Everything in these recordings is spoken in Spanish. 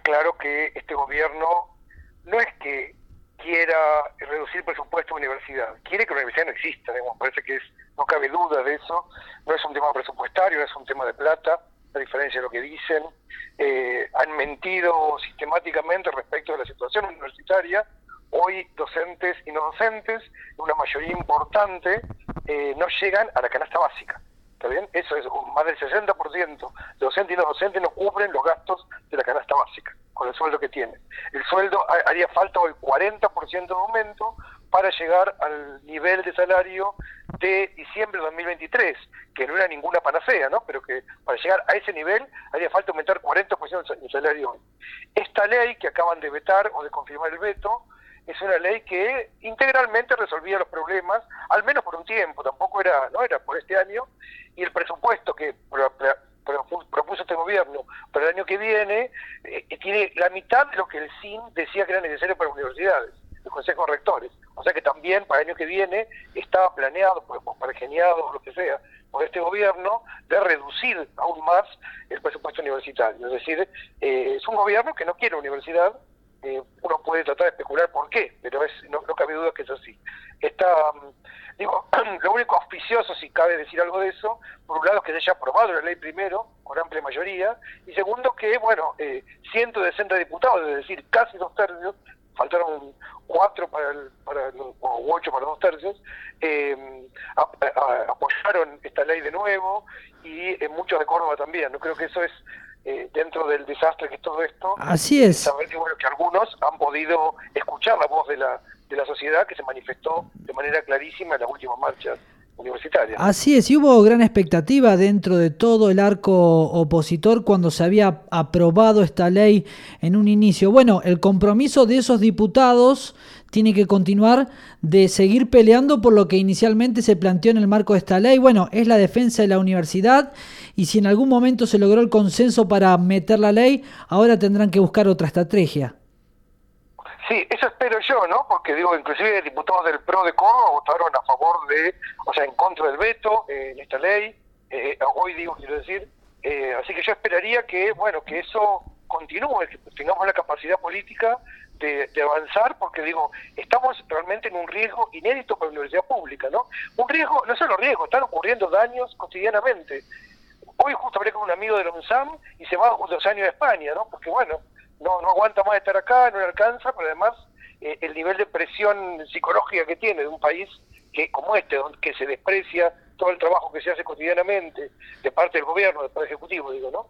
claro que este gobierno no es que quiera reducir el presupuesto de universidad, quiere que la universidad no exista, digamos, parece que no cabe duda de eso, no es un tema presupuestario, no es un tema de plata, a diferencia de lo que dicen, han mentido sistemáticamente respecto de la situación universitaria. Hoy docentes y no docentes, una mayoría importante, no llegan a la canasta básica. ¿Está bien? Eso es, más del 60% de docentes y no docentes no cubren los gastos de la canasta básica, con el sueldo que tienen. El sueldo haría falta el 40% de aumento para llegar al nivel de salario de diciembre de 2023, que no era ninguna panacea, ¿no? Pero que para llegar a ese nivel haría falta aumentar 40% el salario hoy. Esta ley que acaban de vetar o de confirmar el veto, es una ley que integralmente resolvía los problemas, al menos por un tiempo, tampoco no era por este año, y el presupuesto que propuso este gobierno para el año que viene tiene la mitad de lo que el CIN decía que era necesario para universidades, los consejos rectores. O sea que también para el año que viene estaba planeado, para geniado, lo que sea, por este gobierno, de reducir aún más el presupuesto universitario. Es decir, es un gobierno que no quiere universidad. Uno puede tratar de especular por qué, pero no cabe duda que es así. Lo único auspicioso, si cabe decir algo de eso, por un lado es que se haya aprobado la ley primero, con amplia mayoría, y segundo que, 160 diputados, es decir, casi 2/3, faltaron 4 o 8 para 2/3, apoyaron esta ley de nuevo, y muchos de Córdoba también. No creo que eso es dentro del desastre que es todo esto. Así es. Saber que algunos han podido escuchar la voz de la sociedad, que se manifestó de manera clarísima en las últimas marchas universitarias. Así es, y hubo gran expectativa dentro de todo el arco opositor cuando se había aprobado esta ley en un inicio. Bueno, el compromiso de esos diputados tiene que continuar de seguir peleando por lo que inicialmente se planteó en el marco de esta ley. Bueno, es la defensa de la universidad, y si en algún momento se logró el consenso para meter la ley, ahora tendrán que buscar otra estrategia. Sí, eso espero yo, ¿no? Porque inclusive diputados del PRO de Córdoba votaron a favor en contra del veto en esta ley, quiero decir, así que yo esperaría que eso continúe, que tengamos la capacidad política de avanzar, porque estamos realmente en un riesgo inédito para la universidad pública, ¿no? Un riesgo, no solo riesgo, están ocurriendo daños cotidianamente. Hoy justo hablé con un amigo de la UNSAM y se va 2 años a España, ¿no? Porque no aguanta más estar acá, no le alcanza, pero además el nivel de presión psicológica que tiene de un país que como que se desprecia todo el trabajo que se hace cotidianamente de parte del gobierno, del Poder Ejecutivo, ¿no?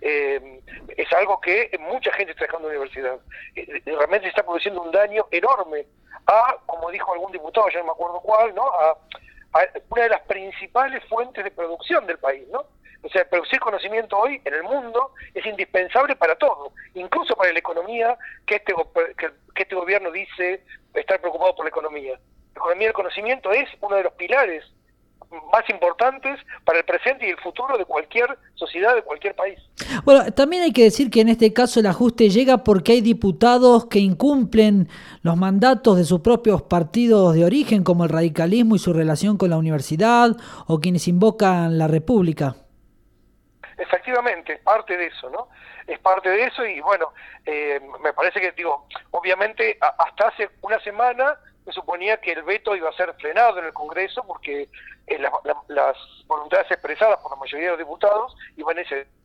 Es algo que mucha gente está dejando de la universidad. Realmente se está produciendo un daño enorme como dijo algún diputado, ya no me acuerdo cuál, ¿no? A una de las principales fuentes de producción del país, ¿no? O sea, producir conocimiento hoy en el mundo es indispensable para todo, incluso para la economía, que este gobierno dice estar preocupado por la economía. La economía del conocimiento es uno de los pilares más importantes para el presente y el futuro de cualquier sociedad, de cualquier país. Bueno, también hay que decir que en este caso el ajuste llega porque hay diputados que incumplen los mandatos de sus propios partidos de origen, como el radicalismo y su relación con la universidad, o quienes invocan la república. Efectivamente, es parte de eso, ¿no? Es parte de eso y me parece que, obviamente hasta hace una semana se suponía que el veto iba a ser frenado en el Congreso porque las voluntades expresadas por la mayoría de los diputados iban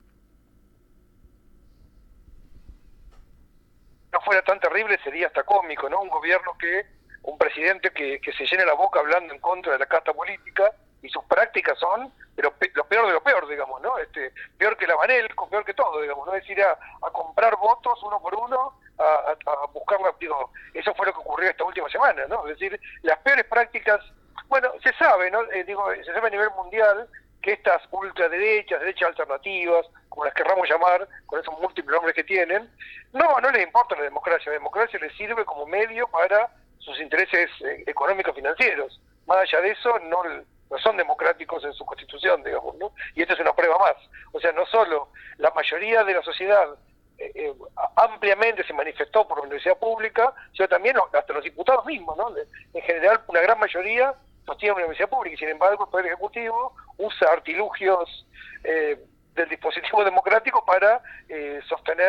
no fuera tan terrible, sería hasta cómico, ¿no? Un presidente que se llene la boca hablando en contra de la casta política, y sus prácticas son lo peor de lo peor, digamos, ¿no? Peor que la Banelco, peor que todo, digamos, ¿no? Es ir a comprar votos uno por uno, a buscarla, eso fue lo que ocurrió esta última semana, ¿no? Es decir, las peores prácticas, se sabe, ¿no? Se sabe a nivel mundial que estas ultraderechas, derechas alternativas, como las querramos llamar, con esos múltiples nombres que tienen, no les importa la democracia les sirve como medio para sus intereses económicos financieros. Más allá de eso, no son democráticos en su constitución, digamos, ¿no? Y esta es una prueba más. O sea, no solo la mayoría de la sociedad ampliamente se manifestó por la universidad pública, sino también hasta los diputados mismos, ¿no? En general, una gran mayoría sostiene una universidad pública, y sin embargo el Poder Ejecutivo usa artilugios del dispositivo democrático para sostener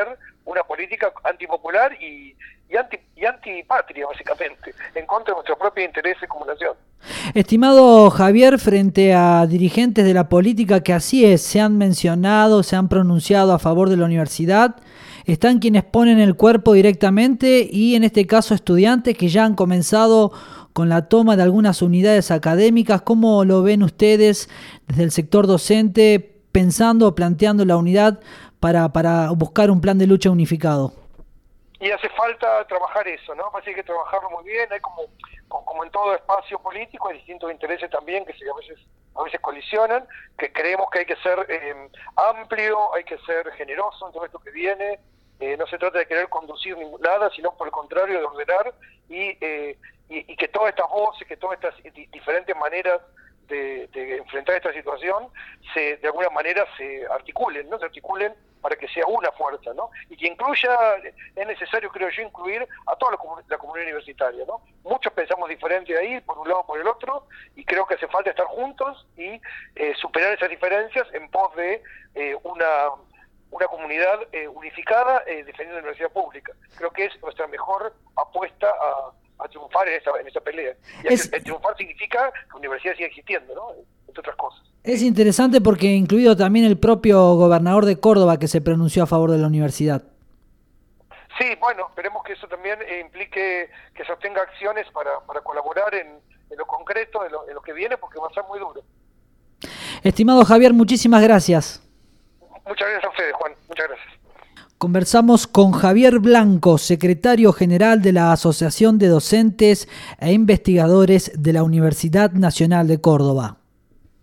una política antipopular y antipatria, básicamente, en contra de nuestros propios intereses como nación. Estimado Javier, frente a dirigentes de la política que así es, se han mencionado, se han pronunciado a favor de la universidad, están quienes ponen el cuerpo directamente y en este caso estudiantes que ya han comenzado con la toma de algunas unidades académicas. ¿Cómo lo ven ustedes desde el sector docente pensando o planteando la unidad para buscar un plan de lucha unificado? Y hace falta trabajar eso, ¿no? Parece que hay que trabajarlo muy bien. Hay como en todo espacio político, hay distintos intereses también que a veces colisionan, que creemos que hay que ser amplio, hay que ser generoso en todo esto que viene. No se trata de querer conducir nada, sino por el contrario, de ordenar y que todas estas voces, que todas estas diferentes maneras de enfrentar esta situación de alguna manera se articulen, ¿no? Se articulen para que sea una fuerza, ¿no? Y que es necesario, creo yo, incluir a toda la comunidad universitaria, ¿no? Muchos pensamos diferente ahí, por un lado o por el otro, y creo que hace falta estar juntos y superar esas diferencias en pos de una comunidad unificada defendiendo la universidad pública. Creo que es nuestra mejor apuesta a triunfar en esta pelea. Y triunfar significa que la universidad siga existiendo, ¿no? Entre otras cosas. Es interesante porque incluido también el propio gobernador de Córdoba que se pronunció a favor de la universidad. Sí, bueno, esperemos que eso también implique que se obtenga acciones para colaborar en lo concreto, en lo que viene, porque va a ser muy duro. Estimado Javier, muchísimas gracias. Muchas gracias a ustedes, Juan. Muchas gracias. Conversamos con Javier Blanco, secretario general de la Asociación de Docentes e Investigadores de la Universidad Nacional de Córdoba.